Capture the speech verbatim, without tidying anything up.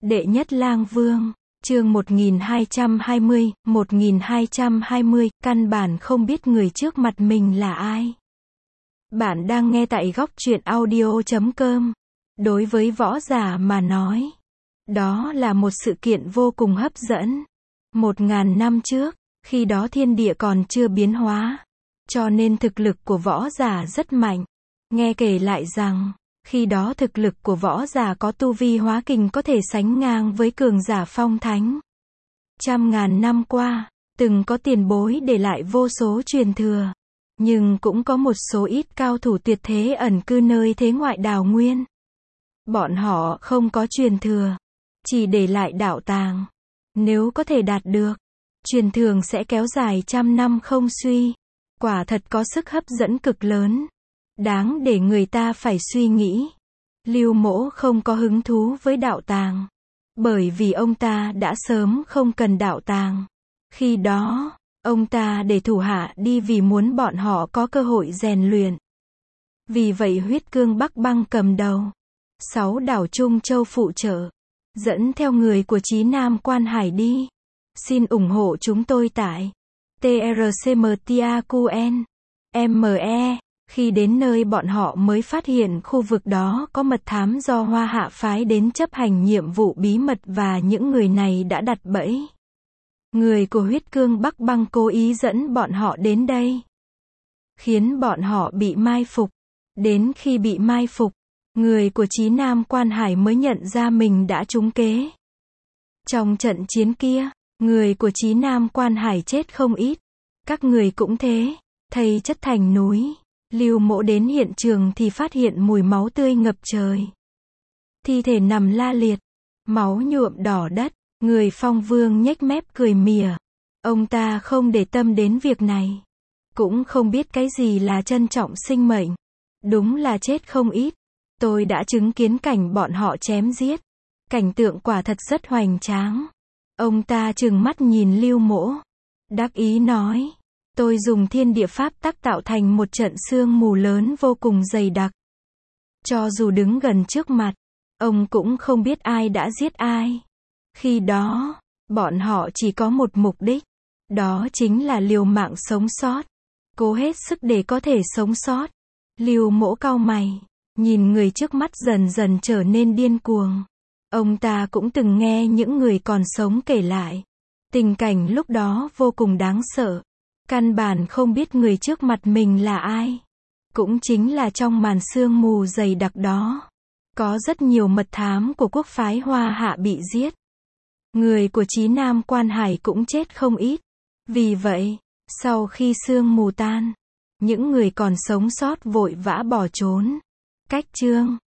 Đệ nhất lang vương, chương một nghìn hai trăm hai mươi, một nghìn hai trăm hai mươi, căn bản không biết người trước mặt mình là ai. Bạn đang nghe tại góc truyện audio chấm com. Đối với võ giả mà nói, đó là một sự kiện vô cùng hấp dẫn. Một ngàn năm trước, khi đó thiên địa còn chưa biến hóa, cho nên thực lực của võ giả rất mạnh. Nghe kể lại rằng, khi đó thực lực của võ giả có tu vi hóa kình có thể sánh ngang với cường giả phong thánh. Trăm ngàn năm qua, từng có tiền bối để lại vô số truyền thừa. Nhưng cũng có một số ít cao thủ tuyệt thế ẩn cư nơi thế ngoại đào nguyên. Bọn họ không có truyền thừa, chỉ để lại đạo tàng. Nếu có thể đạt được, truyền thường sẽ kéo dài trăm năm không suy. Quả thật có sức hấp dẫn cực lớn. Đáng để người ta phải suy nghĩ. Lưu Mỗ không có hứng thú với đạo tàng. Bởi vì ông ta đã sớm không cần đạo tàng. Khi đó, ông ta để thủ hạ đi vì muốn bọn họ có cơ hội rèn luyện. Vì vậy Huyết Cương Bắc Băng cầm đầu. Sáu đảo Trung Châu phụ trợ. Dẫn theo người của Chí Nam Quan Hải đi. Xin ủng hộ chúng tôi tại tê rờ xê em tê a quy en em e. Khi đến nơi bọn họ mới phát hiện khu vực đó có mật thám do Hoa Hạ phái đến chấp hành nhiệm vụ bí mật và những người này đã đặt bẫy. Người của Huyết Cương Bắc Băng cố ý dẫn bọn họ đến đây, khiến bọn họ bị mai phục. Đến khi bị mai phục, người của Chí Nam Quan Hải mới nhận ra mình đã trúng kế. Trong trận chiến kia, người của Chí Nam Quan Hải chết không ít. Các người cũng thế, thây chất thành núi. Lưu Mỗ đến hiện trường thì phát hiện mùi máu tươi ngập trời. Thi thể nằm la liệt, máu nhuộm đỏ đất. Người Phong Vương nhếch mép cười mỉa. Ông ta không để tâm đến việc này. Cũng không biết cái gì là trân trọng sinh mệnh. Đúng là chết không ít. Tôi đã chứng kiến cảnh bọn họ chém giết. Cảnh tượng quả thật rất hoành tráng. Ông ta trừng mắt nhìn Lưu Mỗ, đắc ý nói. Tôi dùng thiên địa pháp tắc tạo thành một trận sương mù lớn vô cùng dày đặc. Cho dù đứng gần trước mặt, ông cũng không biết ai đã giết ai. Khi đó, bọn họ chỉ có một mục đích. Đó chính là liều mạng sống sót. Cố hết sức để có thể sống sót. Lưu Mỗ cau mày, nhìn người trước mắt dần dần trở nên điên cuồng. Ông ta cũng từng nghe những người còn sống kể lại. Tình cảnh lúc đó vô cùng đáng sợ. Căn bản không biết người trước mặt mình là ai. Cũng chính là trong màn sương mù dày đặc đó, có rất nhiều mật thám của quốc phái Hoa Hạ bị giết. Người của Chí Nam Quan Hải cũng chết không ít. Vì vậy, sau khi sương mù tan, những người còn sống sót vội vã bỏ trốn. Cách chương